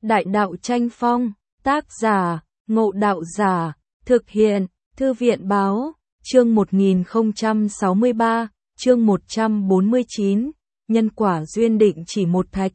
Đại đạo tranh phong, tác giả, Ngộ Đạo Giả, thực hiện, Thư viện báo, chương 1063, chương 149, nhân quả duyên định chỉ một thạch.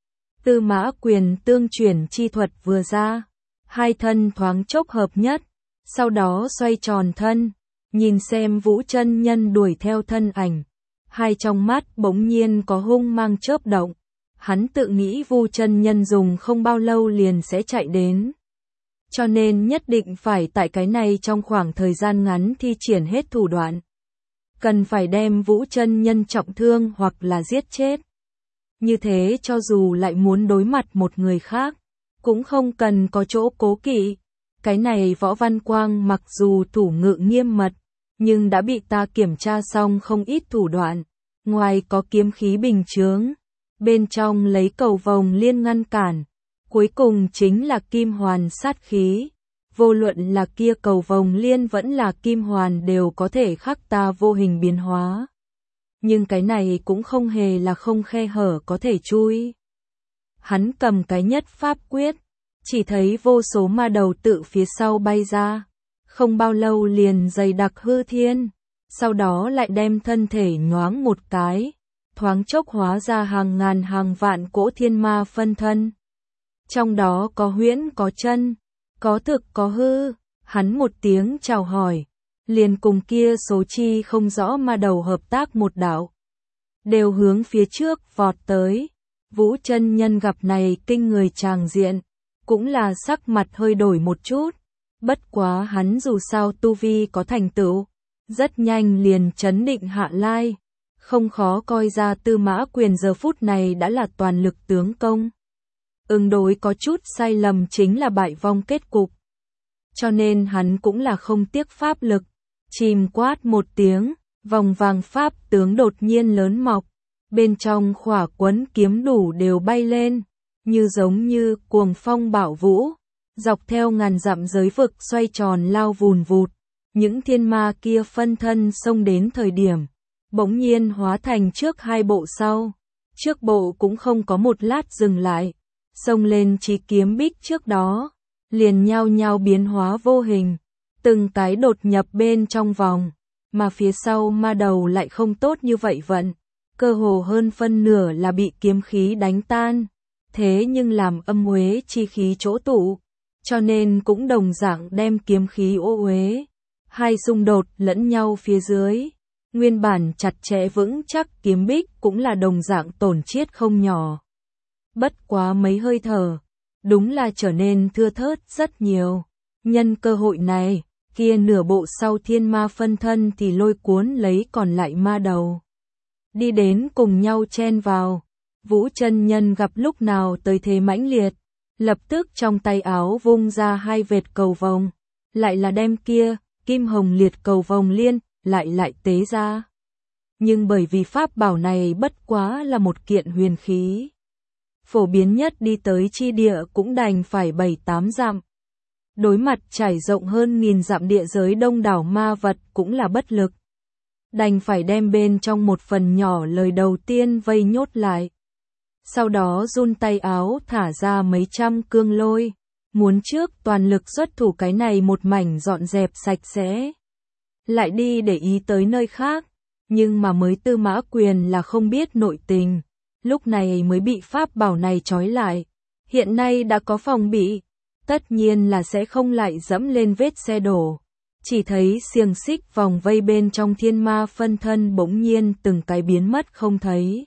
Tư Mã Quyền tương chuyển chi thuật vừa ra, hai thân thoáng chốc hợp nhất, sau đó xoay tròn thân, nhìn xem Vũ chân nhân đuổi theo thân ảnh, hai trong mắt bỗng nhiên có hung mang chớp động. Hắn tự nghĩ Vu chân nhân dùng không bao lâu liền sẽ chạy đến. Cho nên nhất định phải tại cái này trong khoảng thời gian ngắn thi triển hết thủ đoạn. Cần phải đem Vũ chân nhân trọng thương hoặc là giết chết. Như thế cho dù lại muốn đối mặt một người khác, cũng không cần có chỗ cố kỵ. Cái này Võ Văn Quang mặc dù thủ ngự nghiêm mật, nhưng đã bị ta kiểm tra xong không ít thủ đoạn. Ngoài có kiếm khí bình chướng, bên trong lấy cầu vồng liên ngăn cản, cuối cùng chính là kim hoàn sát khí. Vô luận là kia cầu vồng liên vẫn là kim hoàn đều có thể khắc ta vô hình biến hóa. Nhưng cái này cũng không hề là không khe hở có thể chui. Hắn cầm cái nhất pháp quyết, chỉ thấy vô số ma đầu tự phía sau bay ra, không bao lâu liền dày đặc hư thiên, sau đó lại đem thân thể nhoáng một cái, thoáng chốc hóa ra hàng ngàn hàng vạn cỗ thiên ma phân thân. Trong đó có huyễn có chân, có thực có hư, hắn một tiếng chào hỏi, liền cùng kia số chi không rõ ma đầu hợp tác một đạo. Đều hướng phía trước vọt tới, Vũ chân nhân gặp này kinh người tràng diện, cũng là sắc mặt hơi đổi một chút, bất quá hắn dù sao tu vi có thành tựu, rất nhanh liền chấn định hạ lai. Không khó coi ra Tư Mã Quyền giờ phút này đã là toàn lực tướng công. Ứng đối có chút sai lầm chính là bại vong kết cục. Cho nên hắn cũng là không tiếc pháp lực. Chìm quát một tiếng, vòng vàng pháp tướng đột nhiên lớn mọc. Bên trong khỏa quấn kiếm đủ đều bay lên, như giống như cuồng phong bạo vũ. Dọc theo ngàn dặm giới vực xoay tròn lao vùn vụt. Những thiên ma kia phân thân xông đến thời điểm. Bỗng nhiên hóa thành trước hai bộ sau, trước bộ cũng không có một lát dừng lại, xông lên chí kiếm bích trước đó, liền nhao nhao biến hóa vô hình, từng cái đột nhập bên trong vòng, mà phía sau ma đầu lại không tốt như vậy vận, cơ hồ hơn phân nửa là bị kiếm khí đánh tan, thế nhưng làm âm uế chi khí chỗ tụ, cho nên cũng đồng dạng đem kiếm khí ô uế, hai xung đột lẫn nhau phía dưới. Nguyên bản chặt chẽ vững chắc kiếm bích cũng là đồng dạng tổn chiết không nhỏ. Bất quá mấy hơi thở, đúng là trở nên thưa thớt rất nhiều. Nhân cơ hội này, kia nửa bộ sau thiên ma phân thân thì lôi cuốn lấy còn lại ma đầu. Đi đến cùng nhau chen vào. Vũ chân nhân gặp lúc nào tới thế mãnh liệt, lập tức trong tay áo vung ra hai vệt cầu vồng, lại là đem kia, kim hồng liệt cầu vồng liên, lại tế ra. Nhưng bởi vì pháp bảo này bất quá là một kiện huyền khí. Phổ biến nhất đi tới chi địa cũng đành phải 7-8 dặm. Đối mặt trải rộng hơn 1000 dặm địa giới đông đảo ma vật cũng là bất lực. Đành phải đem bên trong một phần nhỏ lời đầu tiên vây nhốt lại. Sau đó run tay áo thả ra mấy trăm cương lôi. Muốn trước toàn lực xuất thủ cái này một mảnh dọn dẹp sạch sẽ. Lại đi để ý tới nơi khác, nhưng mà mới Tư Mã Quyền là không biết nội tình, lúc này mới bị pháp bảo này trói lại, hiện nay đã có phòng bị, tất nhiên là sẽ không lại dẫm lên vết xe đổ, chỉ thấy xiềng xích vòng vây bên trong thiên ma phân thân bỗng nhiên từng cái biến mất không thấy.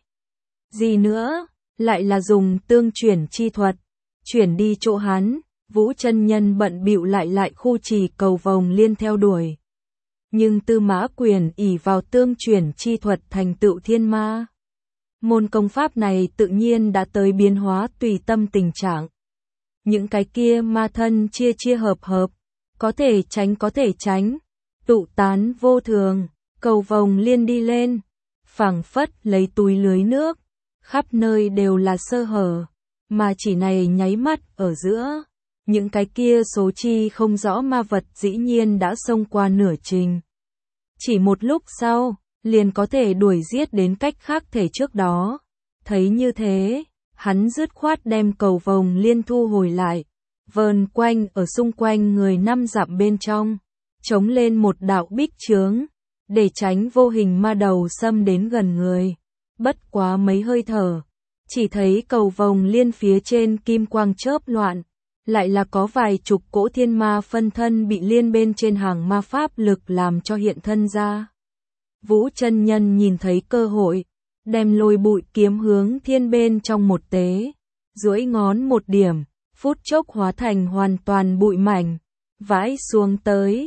Gì nữa, lại là dùng tương chuyển chi thuật, chuyển đi chỗ hắn, Vũ chân nhân bận bịu lại khu trì cầu vồng liên theo đuổi. Nhưng Tư Mã Quyền ỷ vào tương chuyển chi thuật thành tựu thiên ma. Môn công pháp này tự nhiên đã tới biến hóa tùy tâm tình trạng. Những cái kia ma thân chia hợp, có thể tránh, tụ tán vô thường, cầu vồng liên đi lên, phảng phất lấy túi lưới nước, khắp nơi đều là sơ hở, mà chỉ này nháy mắt ở giữa. Những cái kia số chi không rõ ma vật dĩ nhiên đã xông qua nửa trình. Chỉ một lúc sau, liền có thể đuổi giết đến cách khác thể trước đó. Thấy như thế, hắn dứt khoát đem cầu vồng liên thu hồi lại, vờn quanh ở xung quanh người 5 dặm bên trong, chống lên một đạo bích chướng, để tránh vô hình ma đầu xâm đến gần người. Bất quá mấy hơi thở, chỉ thấy cầu vồng liên phía trên kim quang chớp loạn, lại là có vài chục cỗ thiên ma phân thân bị liên bên trên hàng ma pháp lực làm cho hiện thân ra. Vũ chân nhân nhìn thấy cơ hội, đem lôi bụi kiếm hướng thiên bên trong một tế, duỗi ngón một điểm, phút chốc hóa thành hoàn toàn bụi mảnh, vãi xuống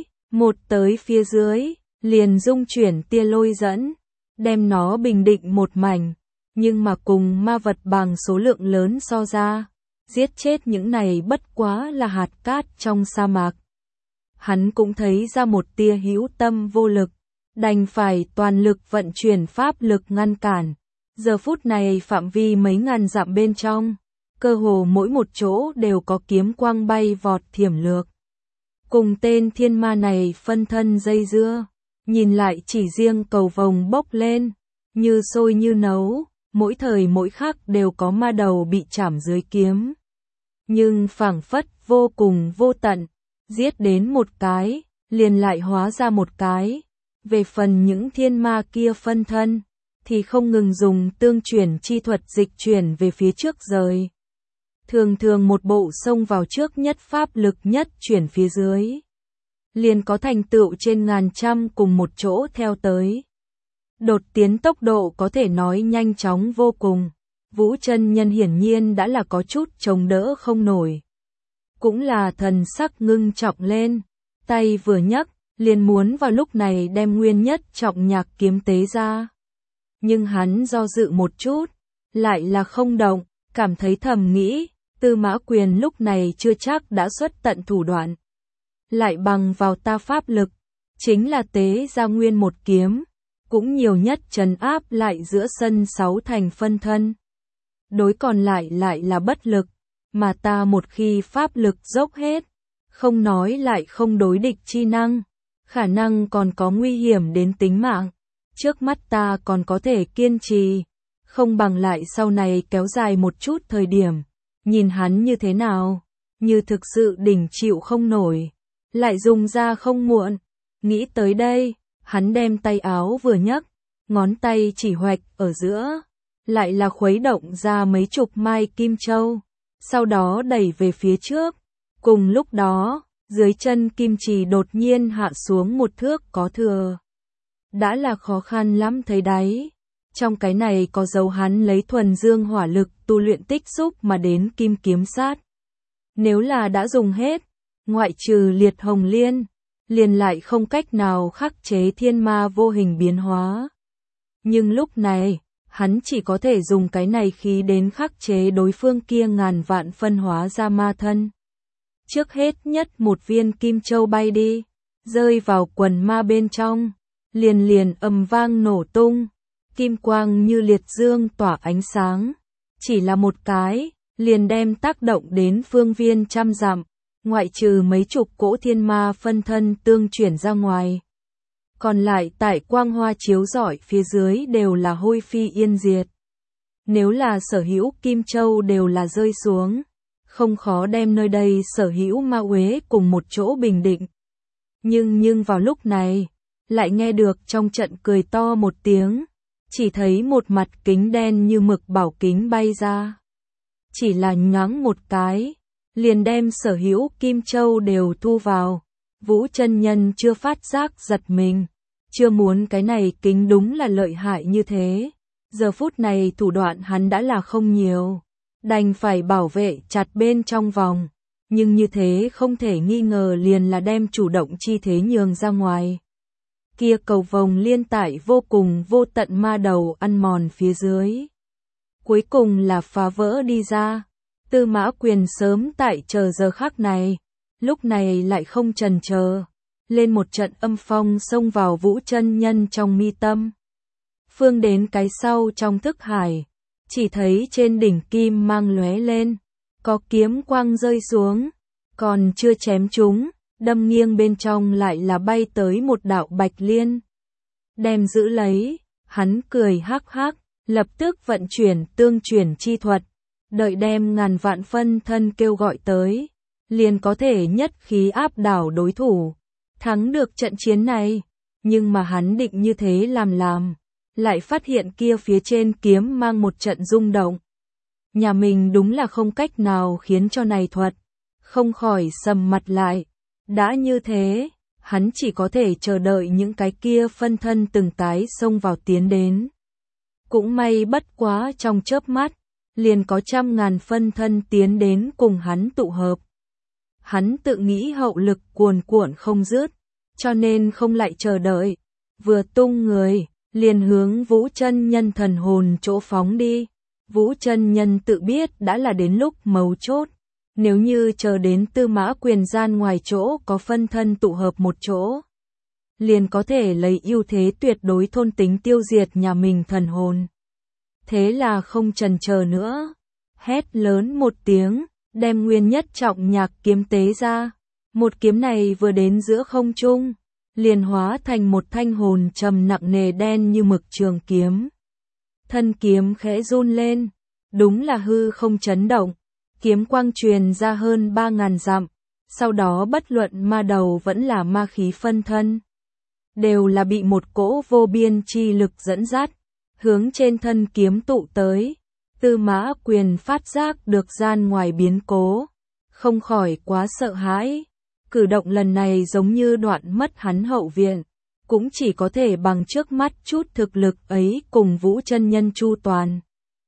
tới phía dưới, liền dung chuyển tia lôi dẫn, đem nó bình định một mảnh, nhưng mà cùng ma vật bằng số lượng lớn so ra, giết chết những này bất quá là hạt cát trong sa mạc. Hắn cũng thấy ra một tia hữu tâm vô lực, đành phải toàn lực vận chuyển pháp lực ngăn cản. Giờ phút này phạm vi mấy ngàn dặm bên trong, cơ hồ mỗi một chỗ đều có kiếm quang bay vọt thiểm lược. Cùng tên thiên ma này phân thân dây dưa, nhìn lại chỉ riêng cầu vồng bốc lên, như sôi như nấu, mỗi thời mỗi khắc đều có ma đầu bị chảm dưới kiếm. Nhưng phảng phất vô cùng vô tận, giết đến một cái, liền lại hóa ra một cái. Về phần những thiên ma kia phân thân, thì không ngừng dùng tương chuyển chi thuật dịch chuyển về phía trước rời. Thường thường một bộ xông vào trước nhất pháp lực nhất chuyển phía dưới. Liền có thành tựu trên ngàn trăm cùng một chỗ theo tới. Đột tiến tốc độ có thể nói nhanh chóng vô cùng. Vũ chân nhân hiển nhiên đã là có chút chống đỡ không nổi. Cũng là thần sắc ngưng trọng lên, tay vừa nhấc, liền muốn vào lúc này đem nguyên nhất trọng nhạc kiếm tế ra. Nhưng hắn do dự một chút, lại là không động, cảm thấy thầm nghĩ, Tư Mã Quyền lúc này chưa chắc đã xuất tận thủ đoạn. Lại bằng vào ta pháp lực, chính là tế ra nguyên một kiếm, cũng nhiều nhất trấn áp lại giữa sân 6 thành phân thân. Đối còn lại là bất lực, mà ta một khi pháp lực dốc hết, không nói lại không đối địch chi năng, khả năng còn có nguy hiểm đến tính mạng. Trước mắt ta còn có thể kiên trì, không bằng lại sau này kéo dài một chút thời điểm, nhìn hắn như thế nào, như thực sự đỉnh chịu không nổi, lại dùng ra không muộn. Nghĩ tới đây, hắn đem tay áo vừa nhấc, ngón tay chỉ hoạch ở giữa, lại là khuấy động ra mấy chục mai kim châu, sau đó đẩy về phía trước. Cùng lúc đó, dưới chân kim trì đột nhiên hạ xuống một thước có thừa. Đã là khó khăn lắm thấy đáy. Trong cái này có dấu hắn lấy thuần dương hỏa lực tu luyện tích xúc mà đến kim kiếm sát. Nếu là đã dùng hết, ngoại trừ liệt hồng liên, liền lại không cách nào khắc chế thiên ma vô hình biến hóa. Nhưng lúc này, hắn chỉ có thể dùng cái này khí đến khắc chế đối phương kia ngàn vạn phân hóa ra ma thân. Trước hết nhất một viên kim châu bay đi, rơi vào quần ma bên trong, liền ầm vang nổ tung, kim quang như liệt dương tỏa ánh sáng, chỉ là một cái, liền đem tác động đến phương viên trăm dặm, ngoại trừ mấy chục cỗ thiên ma phân thân tương chuyển ra ngoài. Còn lại tại quang hoa chiếu rọi phía dưới đều là hôi phi yên diệt. Nếu là sở hữu kim châu đều là rơi xuống, không khó đem nơi đây sở hữu ma uế cùng một chỗ bình định. Nhưng vào lúc này, lại nghe được trong trận cười to một tiếng, chỉ thấy một mặt kính đen như mực bảo kính bay ra. Chỉ là nhoáng một cái, liền đem sở hữu kim châu đều thu vào. Vũ chân nhân chưa phát giác giật mình, chưa muốn cái này kính đúng là lợi hại như thế. Giờ phút này thủ đoạn hắn đã là không nhiều, đành phải bảo vệ chặt bên trong vòng, nhưng như thế không thể nghi ngờ liền là đem chủ động chi thế nhường ra ngoài. Kia cầu vồng liên tại vô cùng vô tận ma đầu ăn mòn phía dưới. Cuối cùng là phá vỡ đi ra. Tư Mã Quyền sớm tại chờ giờ khắc này, lúc này lại không chần chờ, lên một trận âm phong xông vào Vũ chân nhân trong mi tâm. Phương đến cái sau trong thức hải, chỉ thấy trên đỉnh kim mang lóe lên, có kiếm quang rơi xuống, còn chưa chém chúng, đâm nghiêng bên trong lại là bay tới một đạo bạch liên. Đem giữ lấy, hắn cười hắc hắc, lập tức vận chuyển tương chuyển chi thuật, đợi đem ngàn vạn phân thân kêu gọi tới, liền có thể nhất khí áp đảo đối thủ, thắng được trận chiến này. Nhưng mà hắn định như thế làm, lại phát hiện kia phía trên kiếm mang một trận rung động. Nhà mình đúng là không cách nào khiến cho này thuật, không khỏi sầm mặt lại. Đã như thế, hắn chỉ có thể chờ đợi những cái kia phân thân từng tái xông vào tiến đến. Cũng may bất quá trong chớp mắt, liền có trăm ngàn phân thân tiến đến cùng hắn tụ hợp. Hắn tự nghĩ hậu lực cuồn cuộn không dứt, cho nên không lại chờ đợi, vừa tung người, liền hướng Vũ Chân Nhân thần hồn chỗ phóng đi. Vũ Chân Nhân tự biết đã là đến lúc mấu chốt, nếu như chờ đến Tư Mã Quyền gian ngoài chỗ có phân thân tụ hợp một chỗ, liền có thể lấy ưu thế tuyệt đối thôn tính tiêu diệt nhà mình thần hồn. Thế là không chần chờ nữa, hét lớn một tiếng, đem Nguyên Nhất Trọng Nhạc kiếm tế ra. Một kiếm này vừa đến giữa không trung, liền hóa thành một thanh hồn trầm nặng nề đen như mực trường kiếm. Thân kiếm khẽ run lên, đúng là hư không chấn động, kiếm quang truyền ra hơn 3.000 dặm, sau đó bất luận ma đầu vẫn là ma khí phân thân, đều là bị một cỗ vô biên chi lực dẫn dắt, hướng trên thân kiếm tụ tới. Tư Mã Quyền phát giác được gian ngoài biến cố, không khỏi quá sợ hãi. Cử động lần này giống như đoạn mất hắn hậu viện, cũng chỉ có thể bằng trước mắt chút thực lực ấy cùng Vũ Chân Nhân chu toàn.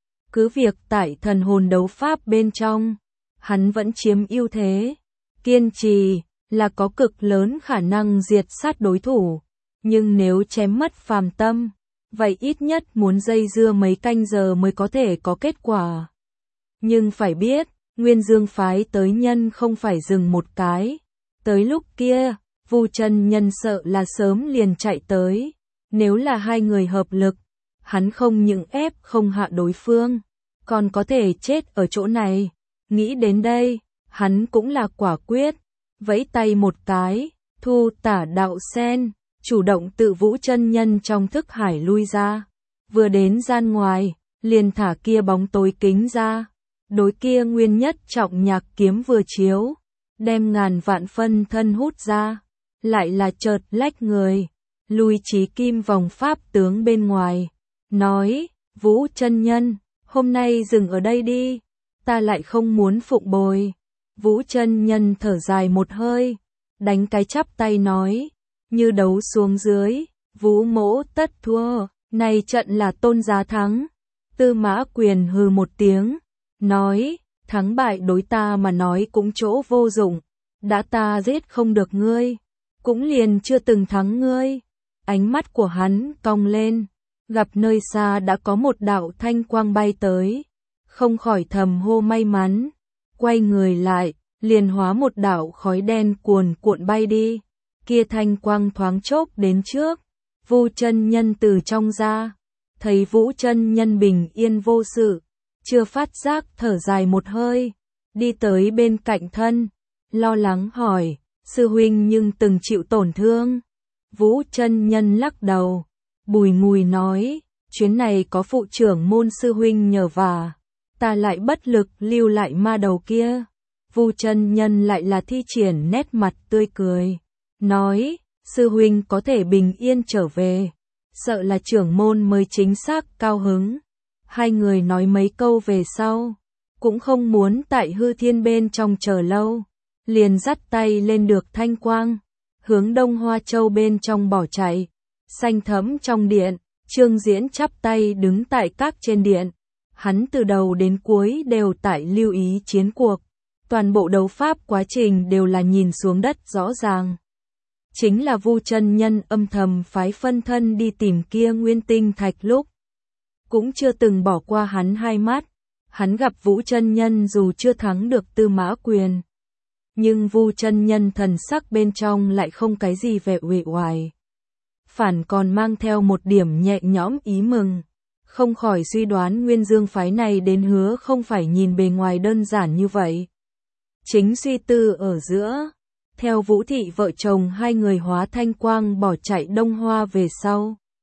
Cứ việc tại thần hồn đấu pháp bên trong, hắn vẫn chiếm ưu thế, kiên trì là có cực lớn khả năng diệt sát đối thủ, nhưng nếu chém mất phàm tâm, vậy ít nhất muốn dây dưa mấy canh giờ mới có thể có kết quả. Nhưng phải biết, Nguyên Dương phái tới nhân không phải dừng một cái. Tới lúc kia, Vu Chân Nhân sợ là sớm liền chạy tới. Nếu là hai người hợp lực, hắn không những ép không hạ đối phương, còn có thể chết ở chỗ này. Nghĩ đến đây, hắn cũng là quả quyết, vẫy tay một cái, thu tả đạo sen, chủ động tự Vũ Chân Nhân trong thức hải lui ra. Vừa đến gian ngoài, liền thả kia bóng tối kính ra. Đối kia Nguyên Nhất Trọng Nhạc kiếm vừa chiếu, đem ngàn vạn phân thân hút ra, lại là chợt lách người, lui Chí Kim vòng pháp tướng bên ngoài, nói, Vũ Chân Nhân, hôm nay dừng ở đây đi, ta lại không muốn phụng bồi. Vũ Chân Nhân thở dài một hơi, đánh cái chắp tay nói, như đấu xuống dưới, Vũ mỗ tất thua, này trận là tôn giá thắng. Tư Mã Quyền hừ một tiếng, nói, thắng bại đối ta mà nói cũng chỗ vô dụng, đã ta giết không được ngươi, cũng liền chưa từng thắng ngươi. Ánh mắt của hắn cong lên, gặp nơi xa đã có một đạo thanh quang bay tới, không khỏi thầm hô may mắn, quay người lại, liền hóa một đạo khói đen cuồn cuộn bay đi. Kia thanh quang thoáng chốc đến trước, Vu Chân Nhân từ trong ra, thấy Vũ Chân Nhân bình yên vô sự, chưa phát giác thở dài một hơi, đi tới bên cạnh thân, lo lắng hỏi, sư huynh nhưng từng chịu tổn thương. Vũ Chân Nhân lắc đầu, bùi ngùi nói, chuyến này có phụ trưởng môn sư huynh nhờ vả, ta lại bất lực lưu lại ma đầu kia. Vu Chân Nhân lại là thi triển nét mặt tươi cười, nói, sư huynh có thể bình yên trở về, sợ là trưởng môn mới chính xác cao hứng. Hai người nói mấy câu về sau, cũng không muốn tại hư thiên bên trong chờ lâu, liền dắt tay lên được thanh quang, hướng Đông Hoa Châu bên trong bỏ chạy. Xanh thẫm trong điện, Trương Diễn chắp tay đứng tại các trên điện, hắn từ đầu đến cuối đều tại lưu ý chiến cuộc, toàn bộ đấu pháp quá trình đều là nhìn xuống đất rõ ràng. Chính là Vu Chân Nhân âm thầm phái phân thân đi tìm kia nguyên tinh thạch lúc, cũng chưa từng bỏ qua hắn hai mắt. Hắn gặp Vũ Chân Nhân dù chưa thắng được Tư Mã Quyền, nhưng Vu Chân Nhân thần sắc bên trong lại không cái gì vẻ uể oải, phản còn mang theo một điểm nhẹ nhõm ý mừng, không khỏi suy đoán Nguyên Dương phái này đến hứa không phải nhìn bề ngoài đơn giản như vậy. Chính suy tư ở giữa, theo Vũ thị vợ chồng hai người hóa thanh quang bỏ chạy Đông Hoa về sau,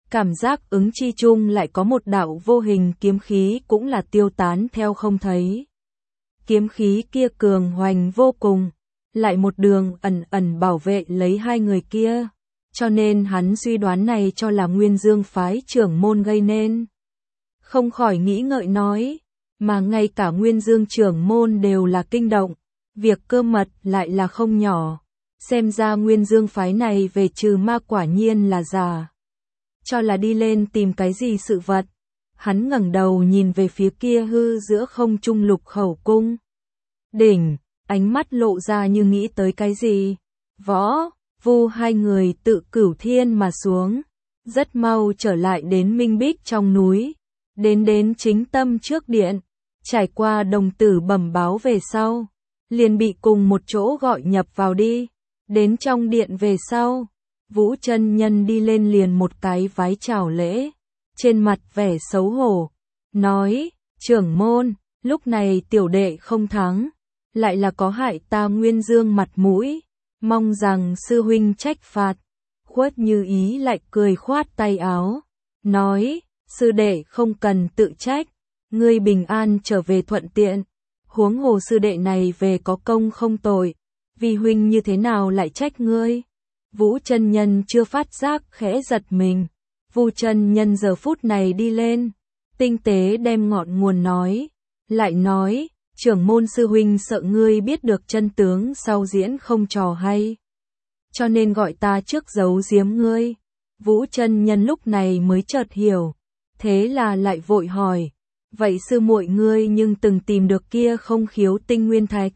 cảm giác ứng chi chung lại có một đạo vô hình kiếm khí cũng là tiêu tán theo không thấy. Kiếm khí kia cường hoành vô cùng, lại một đường ẩn ẩn bảo vệ lấy hai người kia, cho nên hắn suy đoán này cho là Nguyên Dương phái trưởng môn gây nên. Không khỏi nghĩ ngợi nói, mà ngay cả Nguyên Dương trưởng môn đều là kinh động, việc cơ mật lại là không nhỏ, xem ra Nguyên Dương phái này về trừ ma quả nhiên là giả. Cho là đi lên tìm cái gì sự vật. Hắn ngẩng đầu nhìn về phía kia hư giữa không trung Lục Khẩu cung. Đỉnh, ánh mắt lộ ra như nghĩ tới cái gì. Võ, Vu hai người tự cửu thiên mà xuống, rất mau trở lại đến Minh Bích trong núi, đến chính tâm trước điện, trải qua đồng tử bẩm báo về sau, liền bị cùng một chỗ gọi nhập vào đi, đến trong điện về sau. Vũ chân nhân đi lên liền một cái vái chào lễ, trên mặt vẻ xấu hổ, nói, trưởng môn, lúc này tiểu đệ không thắng, lại là có hại ta Nguyên Dương mặt mũi, mong rằng sư huynh trách phạt. Khuất Như Ý lại cười khoát tay áo, nói, sư đệ không cần tự trách, ngươi bình an trở về thuận tiện, huống hồ sư đệ này về có công không tội, vì huynh như thế nào lại trách ngươi. Vũ chân nhân chưa phát giác khẽ giật mình. Vu chân nhân giờ phút này đi lên, tinh tế đem ngọn nguồn nói, lại nói, trưởng môn sư huynh sợ ngươi biết được chân tướng sau diễn không trò hay, cho nên gọi ta trước giấu giếm ngươi. Vũ chân nhân lúc này mới chợt hiểu, thế là lại vội hỏi, vậy sư muội ngươi nhưng từng tìm được kia không khiếu tinh nguyên thạch?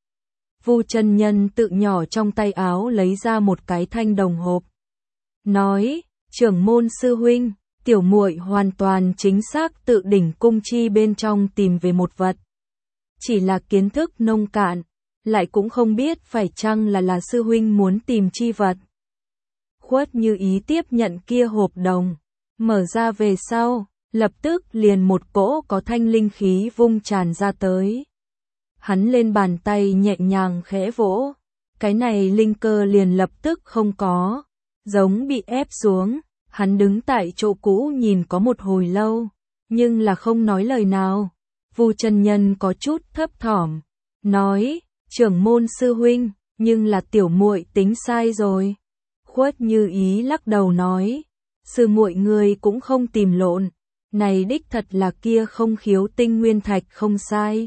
Vu chân nhân tự nhỏ trong tay áo lấy ra một cái thanh đồng hộp, nói, trưởng môn sư huynh, tiểu muội hoàn toàn chính xác tự đỉnh cung chi bên trong tìm về một vật. Chỉ là kiến thức nông cạn, lại cũng không biết phải chăng là sư huynh muốn tìm chi vật. Khuất Như Ý tiếp nhận kia hộp đồng, mở ra về sau, lập tức liền một cỗ có thanh linh khí vung tràn ra tới. Hắn lên bàn tay nhẹ nhàng khẽ vỗ, cái này linh cơ liền lập tức không có, giống bị ép xuống. Hắn đứng tại chỗ cũ nhìn có một hồi lâu, nhưng là không nói lời nào. Vu chân nhân có chút thấp thỏm, nói, trưởng môn sư huynh, nhưng là tiểu muội tính sai rồi. Khuất Như Ý lắc đầu nói, sư muội người cũng không tìm lộn, này đích thật là kia không khiếu tinh nguyên thạch không sai.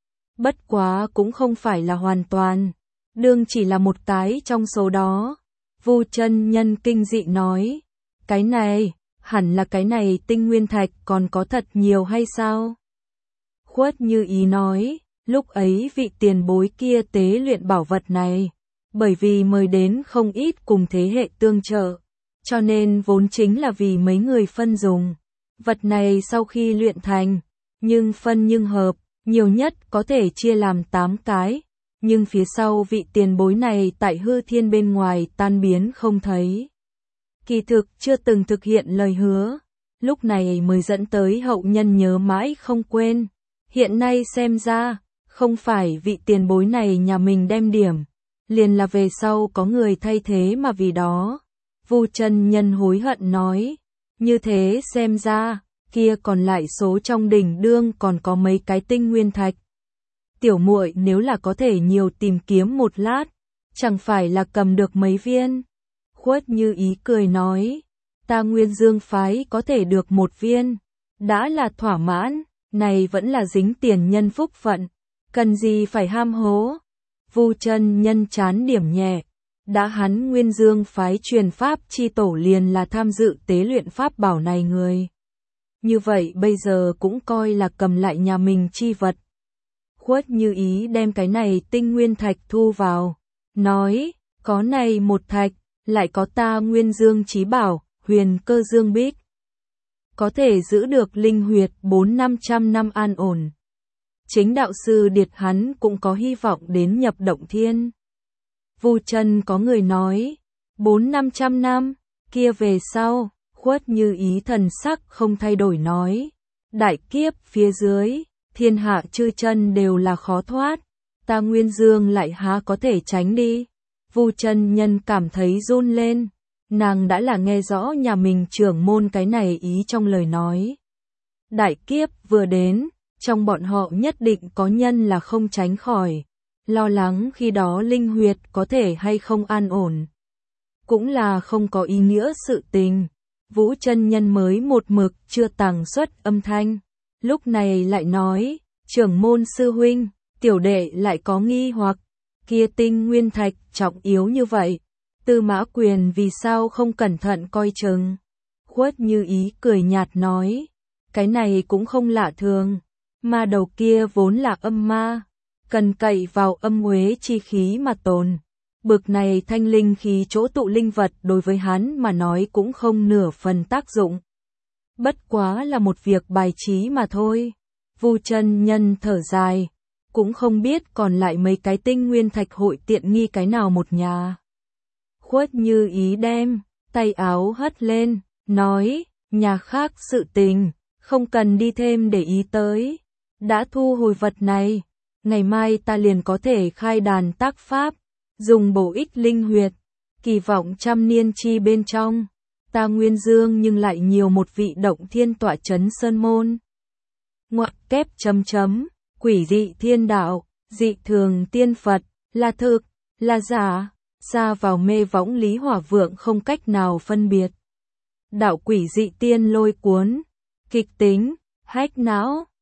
Bất quá cũng không phải là hoàn toàn, đương chỉ là một cái trong số đó. Vu chân nhân kinh dị nói, cái này, hẳn là cái này tinh nguyên thạch còn có thật nhiều hay sao? Khuất Như Ý nói, lúc ấy vị tiền bối kia tế luyện bảo vật này, bởi vì mời đến không ít cùng thế hệ tương trợ, cho nên vốn chính là vì mấy người phân dùng. Vật này sau khi luyện thành, nhưng phân nhưng hợp, nhiều nhất có thể chia làm 8 cái, nhưng phía sau vị tiền bối này tại hư thiên bên ngoài tan biến không thấy. Kỳ thực chưa từng thực hiện lời hứa, lúc này mới dẫn tới hậu nhân nhớ mãi không quên. Hiện nay xem ra, không phải vị tiền bối này nhà mình đem điểm, liền là về sau có người thay thế mà vì đó. Vu chân nhân hối hận nói, như thế xem ra, kia còn lại số trong đỉnh đương còn có mấy cái tinh nguyên thạch. Tiểu muội nếu là có thể nhiều tìm kiếm một lát, chẳng phải là cầm được mấy viên. Khuất Như Ý cười nói, ta Nguyên Dương phái có thể được một viên, đã là thỏa mãn, này vẫn là dính tiền nhân phúc phận, cần gì phải ham hố. Vu chân nhân chán điểm nhẹ, đã hắn Nguyên Dương phái truyền pháp chi tổ liền là tham dự tế luyện pháp bảo này người. Như vậy bây giờ cũng coi là cầm lại nhà mình chi vật. Khuất Như Ý đem cái này tinh nguyên thạch thu vào, nói, có này một thạch, lại có ta Nguyên Dương chí bảo, Huyền Cơ Dương Bích. Có thể giữ được linh huyệt 400-500 năm an ổn. Chính đạo sư Điệt hắn cũng có hy vọng đến nhập động thiên. Vu chân có người nói, 400-500 năm, kia về sau, Khuất Như Ý thần sắc không thay đổi nói, đại kiếp phía dưới, thiên hạ chư chân đều là khó thoát, ta Nguyên Dương lại há có thể tránh đi. Vu chân nhân cảm thấy run lên, nàng đã là nghe rõ nhà mình trưởng môn cái này ý trong lời nói. Đại kiếp vừa đến, trong bọn họ nhất định có nhân là không tránh khỏi, lo lắng khi đó linh huyệt có thể hay không an ổn. Cũng là không có ý nghĩa sự tình, Vũ chân nhân mới một mực chưa tàng xuất âm thanh, lúc này lại nói, trưởng môn sư huynh, tiểu đệ lại có nghi hoặc, kia tinh nguyên thạch trọng yếu như vậy, Tư Mã Quyền vì sao không cẩn thận coi chừng. Khuất Như Ý cười nhạt nói, cái này cũng không lạ thường, ma đầu kia vốn là âm ma, cần cậy vào âm uế chi khí mà tồn. Bực này thanh linh khí chỗ tụ linh vật đối với hắn mà nói cũng không nửa phần tác dụng. Bất quá là một việc bài trí mà thôi. Vu chân nhân thở dài, cũng không biết còn lại mấy cái tinh nguyên thạch hội tiện nghi cái nào một nhà. Khuất Như Ý đem tay áo hất lên, nói, nhà khác sự tình, không cần đi thêm để ý tới. Đã thu hồi vật này, ngày mai ta liền có thể khai đàn tác pháp, dùng bổ ích linh huyệt, kỳ vọng trăm niên chi bên trong, ta Nguyên Dương nhưng lại nhiều một vị động thiên tọa chấn sơn môn. Ngoặc kép chấm chấm, quỷ dị thiên đạo, dị thường tiên Phật, là thực, là giả, xa vào mê võng Lý Hỏa Vượng không cách nào phân biệt. Đạo quỷ dị tiên lôi cuốn, kịch tính, hách não.